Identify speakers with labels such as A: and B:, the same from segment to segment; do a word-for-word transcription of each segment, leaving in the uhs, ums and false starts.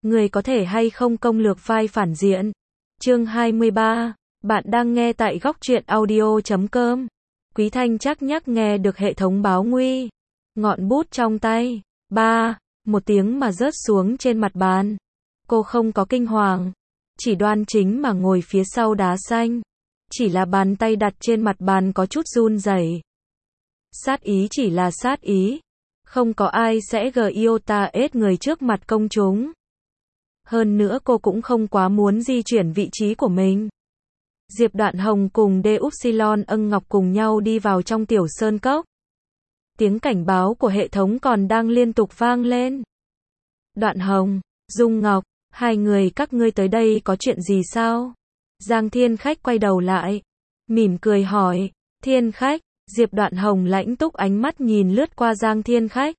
A: Người có thể hay không công lược vai phản diện. Chương hai mươi ba. Bạn đang nghe tại góc truyện audio chấm com. Quý Thanh Trác nhắc nghe được hệ thống báo nguy. Ngọn bút trong tay. Ba. Một tiếng mà rớt xuống trên mặt bàn. Cô không có kinh hoàng. Chỉ đoan chính mà ngồi phía sau đá xanh. Chỉ là bàn tay đặt trên mặt bàn có chút run rẩy. Sát ý chỉ là sát ý. Không có ai sẽ gờ yêu ta ết người trước mặt công chúng. Hơn nữa cô cũng không quá muốn di chuyển vị trí của mình. Diệp Đoạn Hồng cùng Đê Upsilon Ân Ngọc cùng nhau đi vào trong tiểu sơn cốc. Tiếng cảnh báo của hệ thống còn đang liên tục vang lên. Đoạn Hồng, Dung Ngọc, hai người các ngươi tới đây có chuyện gì sao? Giang Thiên Khách quay đầu lại, mỉm cười hỏi. Thiên Khách, Diệp Đoạn Hồng lãnh túc ánh mắt nhìn lướt qua Giang Thiên Khách.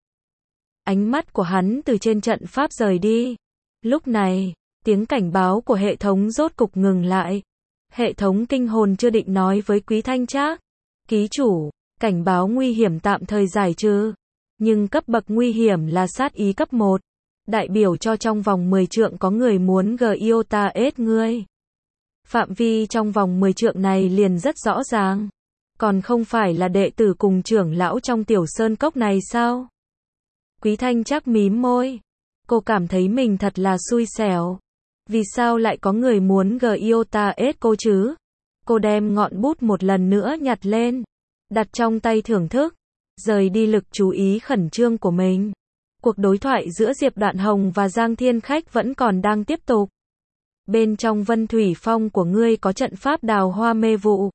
A: Ánh mắt của hắn từ trên trận pháp rời đi. Lúc này, tiếng cảnh báo của hệ thống rốt cục ngừng lại. Hệ thống kinh hồn chưa định nói với Quý Thanh Trác. Ký chủ, cảnh báo nguy hiểm tạm thời giải trừ. Nhưng cấp bậc nguy hiểm là sát ý cấp một. Đại biểu cho trong vòng mười trượng có người muốn gờ yêu ta ết ngươi. Phạm vi trong vòng mười trượng này liền rất rõ ràng. Còn không phải là đệ tử cùng trưởng lão trong tiểu sơn cốc này sao? Quý Thanh Trác mím môi. Cô cảm thấy mình thật là xui xẻo. Vì sao lại có người muốn gờ yêu ta ết cô chứ? Cô đem ngọn bút một lần nữa nhặt lên. Đặt trong tay thưởng thức. Rời đi lực chú ý khẩn trương của mình. Cuộc đối thoại giữa Diệp Đoạn Hồng và Giang Thiên Khách vẫn còn đang tiếp tục. Bên trong Vân Thủy Phong của ngươi có trận pháp đào hoa mê vụ.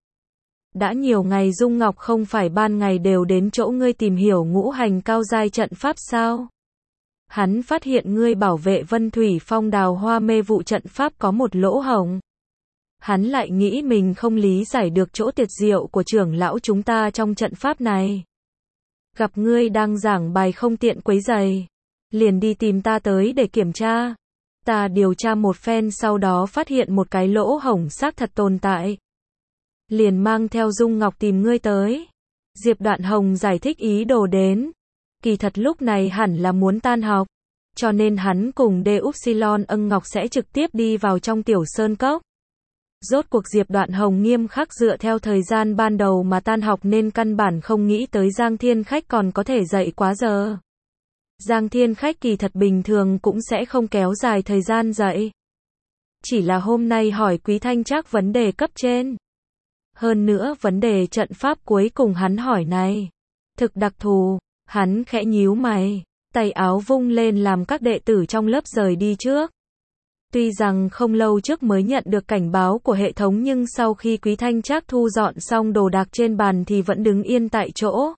A: Đã nhiều ngày Dung Ngọc không phải ban ngày đều đến chỗ ngươi tìm hiểu ngũ hành cao giai trận pháp sao? Hắn phát hiện ngươi bảo vệ Vân Thủy Phong đào hoa mê vụ trận pháp có một lỗ hổng. Hắn lại nghĩ mình không lý giải được chỗ tuyệt diệu của trưởng lão chúng ta trong trận pháp này. Gặp ngươi đang giảng bài không tiện quấy rầy, liền đi tìm ta tới để kiểm tra. Ta điều tra một phen sau đó phát hiện một cái lỗ hổng xác thật tồn tại. Liền mang theo Dung Ngọc tìm ngươi tới. Diệp Đoạn Hồng giải thích ý đồ đến. Kỳ thật lúc này hẳn là muốn tan học. Cho nên hắn cùng Đê Upsilon Ân Ngọc sẽ trực tiếp đi vào trong tiểu sơn cốc. Rốt cuộc Diệp Đoạn Hồng nghiêm khắc dựa theo thời gian ban đầu mà tan học nên căn bản không nghĩ tới Giang Thiên Khách còn có thể dậy quá giờ. Giang Thiên Khách kỳ thật bình thường cũng sẽ không kéo dài thời gian dậy. Chỉ là hôm nay hỏi Quý Thanh Trác vấn đề cấp trên. Hơn nữa vấn đề trận pháp cuối cùng hắn hỏi này. Thực đặc thù, hắn khẽ nhíu mày, tay áo vung lên làm các đệ tử trong lớp rời đi trước. Tuy rằng không lâu trước mới nhận được cảnh báo của hệ thống nhưng sau khi Quý Thanh Trác thu dọn xong đồ đạc trên bàn thì vẫn đứng yên tại chỗ.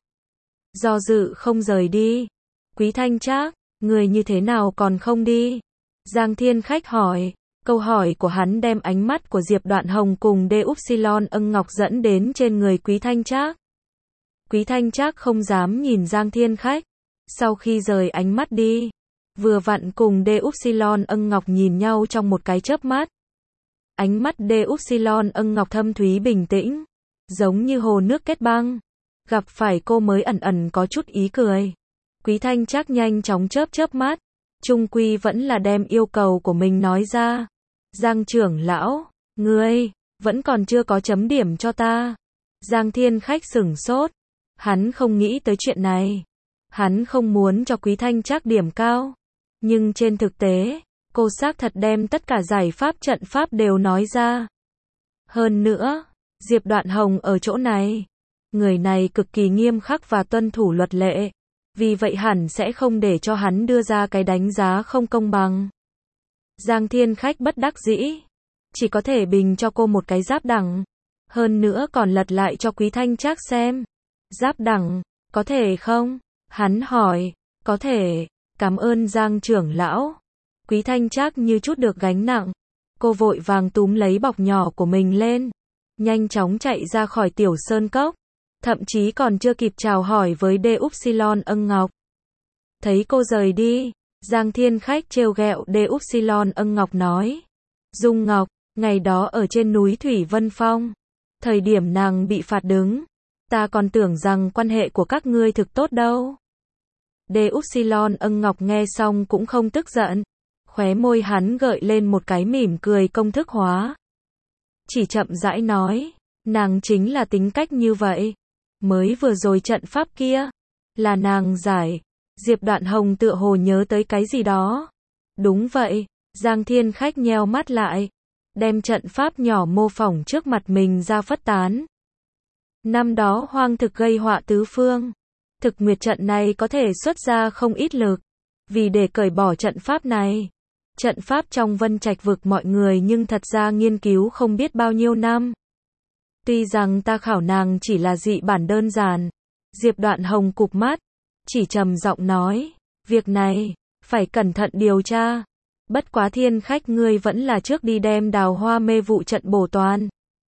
A: Do dự không rời đi. Quý Thanh Trác, người như thế nào còn không đi? Giang Thiên Khách hỏi. Câu hỏi của hắn đem ánh mắt của Diệp Đoạn Hồng cùng Đê Upsilon Ân Ngọc dẫn đến trên người Quý Thanh Trác. Quý Thanh Trác không dám nhìn Giang Thiên Khách. Sau khi rời ánh mắt đi, vừa vặn cùng Đê Upsilon Ân Ngọc nhìn nhau trong một cái chớp mắt. Ánh mắt Đê Upsilon Ân Ngọc thâm thúy bình tĩnh, giống như hồ nước kết băng. Gặp phải cô mới ẩn ẩn có chút ý cười. Quý Thanh Trác nhanh chóng chớp chớp mắt, chung quy vẫn là đem yêu cầu của mình nói ra. Giang trưởng lão, ngươi vẫn còn chưa có chấm điểm cho ta. Giang Thiên Khách sửng sốt, hắn không nghĩ tới chuyện này. Hắn không muốn cho Quý Thanh Trác điểm cao, nhưng trên thực tế, cô xác thật đem tất cả giải pháp trận pháp đều nói ra. Hơn nữa, Diệp Đoạn Hồng ở chỗ này, người này cực kỳ nghiêm khắc và tuân thủ luật lệ, vì vậy hẳn sẽ không để cho hắn đưa ra cái đánh giá không công bằng. Giang Thiên Khách bất đắc dĩ, chỉ có thể bình cho cô một cái giáp đẳng, hơn nữa còn lật lại cho Quý Thanh Trác xem. Giáp đẳng, có thể không? Hắn hỏi. Có thể, cảm ơn Giang trưởng lão. Quý Thanh Trác như chút được gánh nặng. Cô vội vàng túm lấy bọc nhỏ của mình lên, nhanh chóng chạy ra khỏi tiểu sơn cốc, thậm chí còn chưa kịp chào hỏi với Đê Upsilon Ân Ngọc. Thấy cô rời đi, Giang Thiên Khách trêu ghẹo Đê Upsilon Ân Ngọc nói. Dung Ngọc, ngày đó ở trên núi Thủy Vân Phong, thời điểm nàng bị phạt đứng, ta còn tưởng rằng quan hệ của các ngươi thực tốt đâu. Đê Upsilon Ân Ngọc nghe xong cũng không tức giận, Khóe môi hắn gợi lên một cái mỉm cười công thức hóa. Chỉ chậm rãi nói, nàng chính là tính cách như vậy. Mới vừa rồi trận pháp kia, là nàng giải. Diệp Đoạn Hồng tựa hồ nhớ tới cái gì đó. Đúng vậy, Giang Thiên Khách nheo mắt lại, đem trận pháp nhỏ mô phỏng trước mặt mình ra phất tán. Năm đó hoang thực gây họa tứ phương. Thực nguyệt trận này có thể xuất ra không ít lực. Vì để cởi bỏ trận pháp này. Trận pháp trong Vân Trạch vực mọi người nhưng thật ra nghiên cứu không biết bao nhiêu năm. Tuy rằng ta khảo nàng chỉ là dị bản đơn giản. Diệp Đoạn Hồng cụp mắt, chỉ trầm giọng nói, việc này, phải cẩn thận điều tra. Bất quá Thiên Khách ngươi vẫn là trước đi đem Đào Hoa mê vụ trận bổ toàn.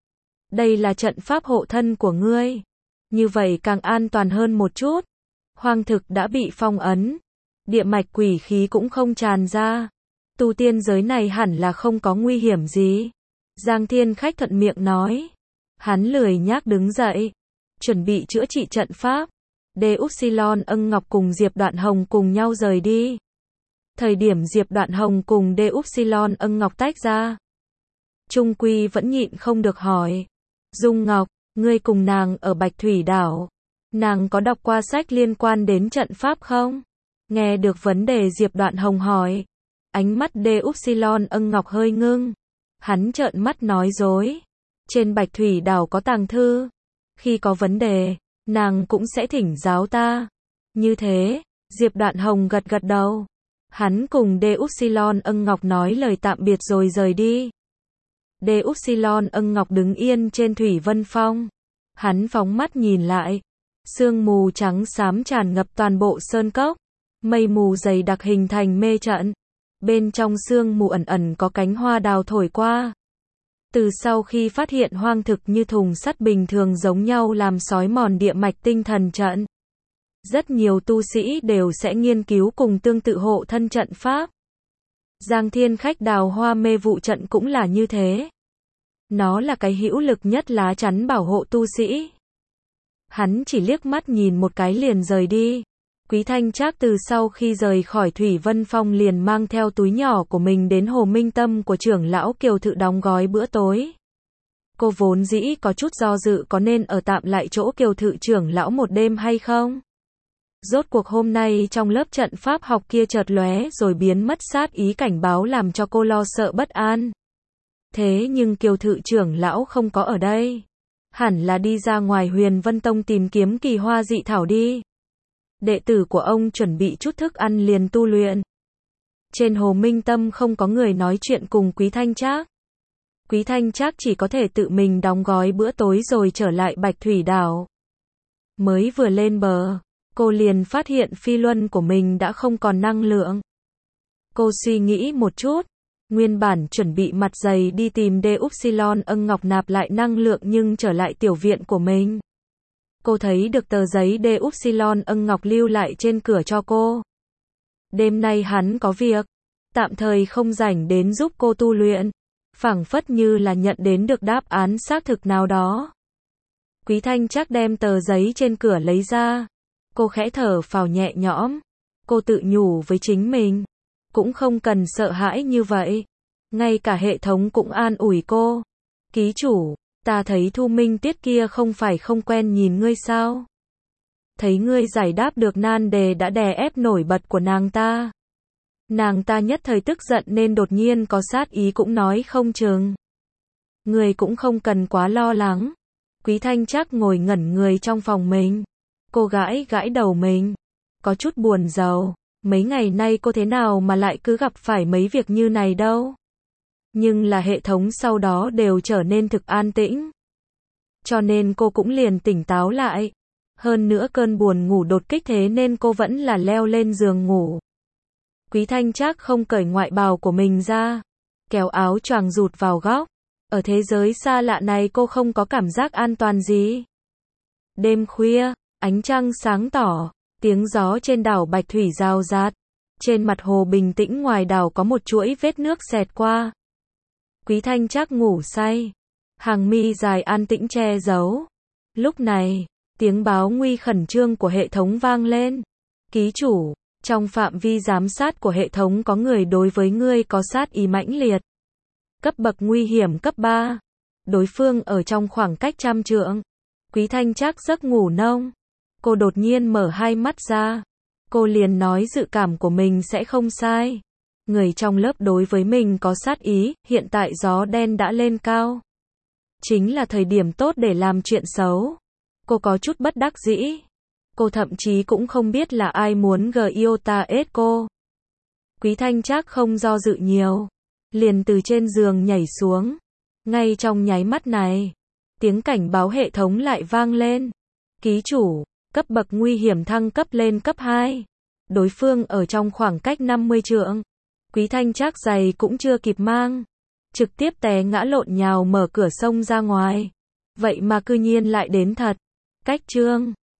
A: Đây là trận pháp hộ thân của ngươi. Như vậy càng an toàn hơn một chút. Hoang thực đã bị phong ấn. Địa mạch quỷ khí cũng không tràn ra. Tu tiên giới này hẳn là không có nguy hiểm gì. Giang Thiên Khách thuận miệng nói. Hắn lười nhác đứng dậy. Chuẩn bị chữa trị trận pháp. Đê Upsilon Ân Ngọc cùng Diệp Đoạn Hồng cùng nhau rời đi. Thời điểm Diệp Đoạn Hồng cùng Đê Upsilon Ân Ngọc tách ra. Trung Quy vẫn nhịn không được hỏi. Dung Ngọc, ngươi cùng nàng ở Bạch Thủy Đảo. Nàng có đọc qua sách liên quan đến trận pháp không? Nghe được vấn đề Diệp Đoạn Hồng hỏi. Ánh mắt Đê Upsilon Ân Ngọc hơi ngưng. Hắn trợn mắt nói dối. Trên Bạch Thủy Đảo có tàng thư. Khi có vấn đề, nàng cũng sẽ thỉnh giáo ta. Như thế, Diệp Đoạn Hồng gật gật đầu. Hắn cùng Đê Upsilon Ân Ngọc nói lời tạm biệt rồi rời đi. Đê Upsilon Ân Ngọc đứng yên trên Thủy Vân Phong. Hắn phóng mắt nhìn lại. Sương mù trắng xám tràn ngập toàn bộ sơn cốc. Mây mù dày đặc hình thành mê trận. Bên trong sương mù ẩn ẩn có cánh hoa đào thổi qua. Từ sau khi phát hiện hoang thực như thùng sắt bình thường giống nhau làm xói mòn địa mạch tinh thần trận. Rất nhiều tu sĩ đều sẽ nghiên cứu cùng tương tự hộ thân trận pháp. Giang Thiên Khách Đào Hoa mê vụ trận cũng là như thế. Nó là cái hữu lực nhất lá chắn bảo hộ tu sĩ. Hắn chỉ liếc mắt nhìn một cái liền rời đi. Quý Thanh Trác từ sau khi rời khỏi Thủy Vân Phong liền mang theo túi nhỏ của mình đến Hồ Minh Tâm của trưởng lão Kiều Thự đóng gói bữa tối. Cô vốn dĩ có chút do dự có nên ở tạm lại chỗ Kiều Thự trưởng lão một đêm hay không. Rốt cuộc hôm nay trong lớp trận pháp học kia chợt lóe rồi biến mất sát ý cảnh báo làm cho cô lo sợ bất an. Thế nhưng Kiều Thự trưởng lão không có ở đây. Hẳn là đi ra ngoài Huyền Vân Tông tìm kiếm kỳ hoa dị thảo đi. Đệ tử của ông chuẩn bị chút thức ăn liền tu luyện. Trên Hồ Minh Tâm không có người nói chuyện cùng Quý Thanh Trác. Quý Thanh Trác chỉ có thể tự mình đóng gói bữa tối rồi trở lại Bạch Thủy Đảo. Mới vừa lên bờ, cô liền phát hiện phi luân của mình đã không còn năng lượng. Cô suy nghĩ một chút, nguyên bản chuẩn bị mặt dày đi tìm Đê Upsilon Ân Ngọc nạp lại năng lượng nhưng trở lại tiểu viện của mình. Cô thấy được tờ giấy Đê Upsilon Ân Ngọc lưu lại trên cửa cho cô. Đêm nay hắn có việc, tạm thời không rảnh đến giúp cô tu luyện, phảng phất như là nhận đến được đáp án xác thực nào đó. Quý Thanh Trác đem tờ giấy trên cửa lấy ra. Cô khẽ thở phào nhẹ nhõm. Cô tự nhủ với chính mình, cũng không cần sợ hãi như vậy. Ngay cả hệ thống cũng an ủi cô. Ký chủ, ta thấy Thu Minh Tiết kia không phải không quen nhìn ngươi sao? Thấy ngươi giải đáp được nan đề đã đè ép nổi bật của nàng ta. Nàng ta nhất thời tức giận nên đột nhiên có sát ý cũng nói không chừng. Ngươi cũng không cần quá lo lắng. Quý Thanh Trác ngồi ngẩn người trong phòng mình. Cô gãi gãi đầu mình. Có chút buồn rầu. Mấy ngày nay cô thế nào mà lại cứ gặp phải mấy việc như này đâu. Nhưng là hệ thống sau đó đều trở nên thực an tĩnh. Cho nên cô cũng liền tỉnh táo lại. Hơn nữa cơn buồn ngủ đột kích thế nên cô vẫn là leo lên giường ngủ. Quý Thanh Trác không cởi ngoại bào của mình ra. Kéo áo choàng rụt vào góc. Ở thế giới xa lạ này cô không có cảm giác an toàn gì. Đêm khuya, ánh trăng sáng tỏ. Tiếng gió trên đảo Bạch Thủy rao rát. Trên mặt hồ bình tĩnh ngoài đảo có một chuỗi vết nước xẹt qua. Quý Thanh Trác ngủ say. Hàng mi dài an tĩnh che giấu. Lúc này, tiếng báo nguy khẩn trương của hệ thống vang lên. Ký chủ, Trong phạm vi giám sát của hệ thống có người đối với ngươi có sát ý mãnh liệt. Cấp bậc nguy hiểm cấp ba. Đối phương ở trong khoảng cách trăm trượng. Quý Thanh Trác giấc ngủ nông. Cô đột nhiên mở hai mắt ra. Cô liền nói dự cảm của mình sẽ không sai. Người trong lớp đối với mình có sát ý, hiện tại gió đen đã lên cao. Chính là thời điểm tốt để làm chuyện xấu. Cô có chút bất đắc dĩ. Cô thậm chí cũng không biết là ai muốn Giota ết cô. Quý Thanh Trác không do dự nhiều. Liền từ trên giường nhảy xuống. Ngay trong nháy mắt này, tiếng cảnh báo hệ thống lại vang lên. Ký chủ, cấp bậc nguy hiểm thăng cấp lên cấp hai. Đối phương ở trong khoảng cách năm mươi trượng. Quý Thanh Trác giày cũng chưa kịp mang. Trực tiếp té ngã lộn nhào mở cửa sông ra ngoài. Vậy mà cư nhiên lại đến thật. Cách chương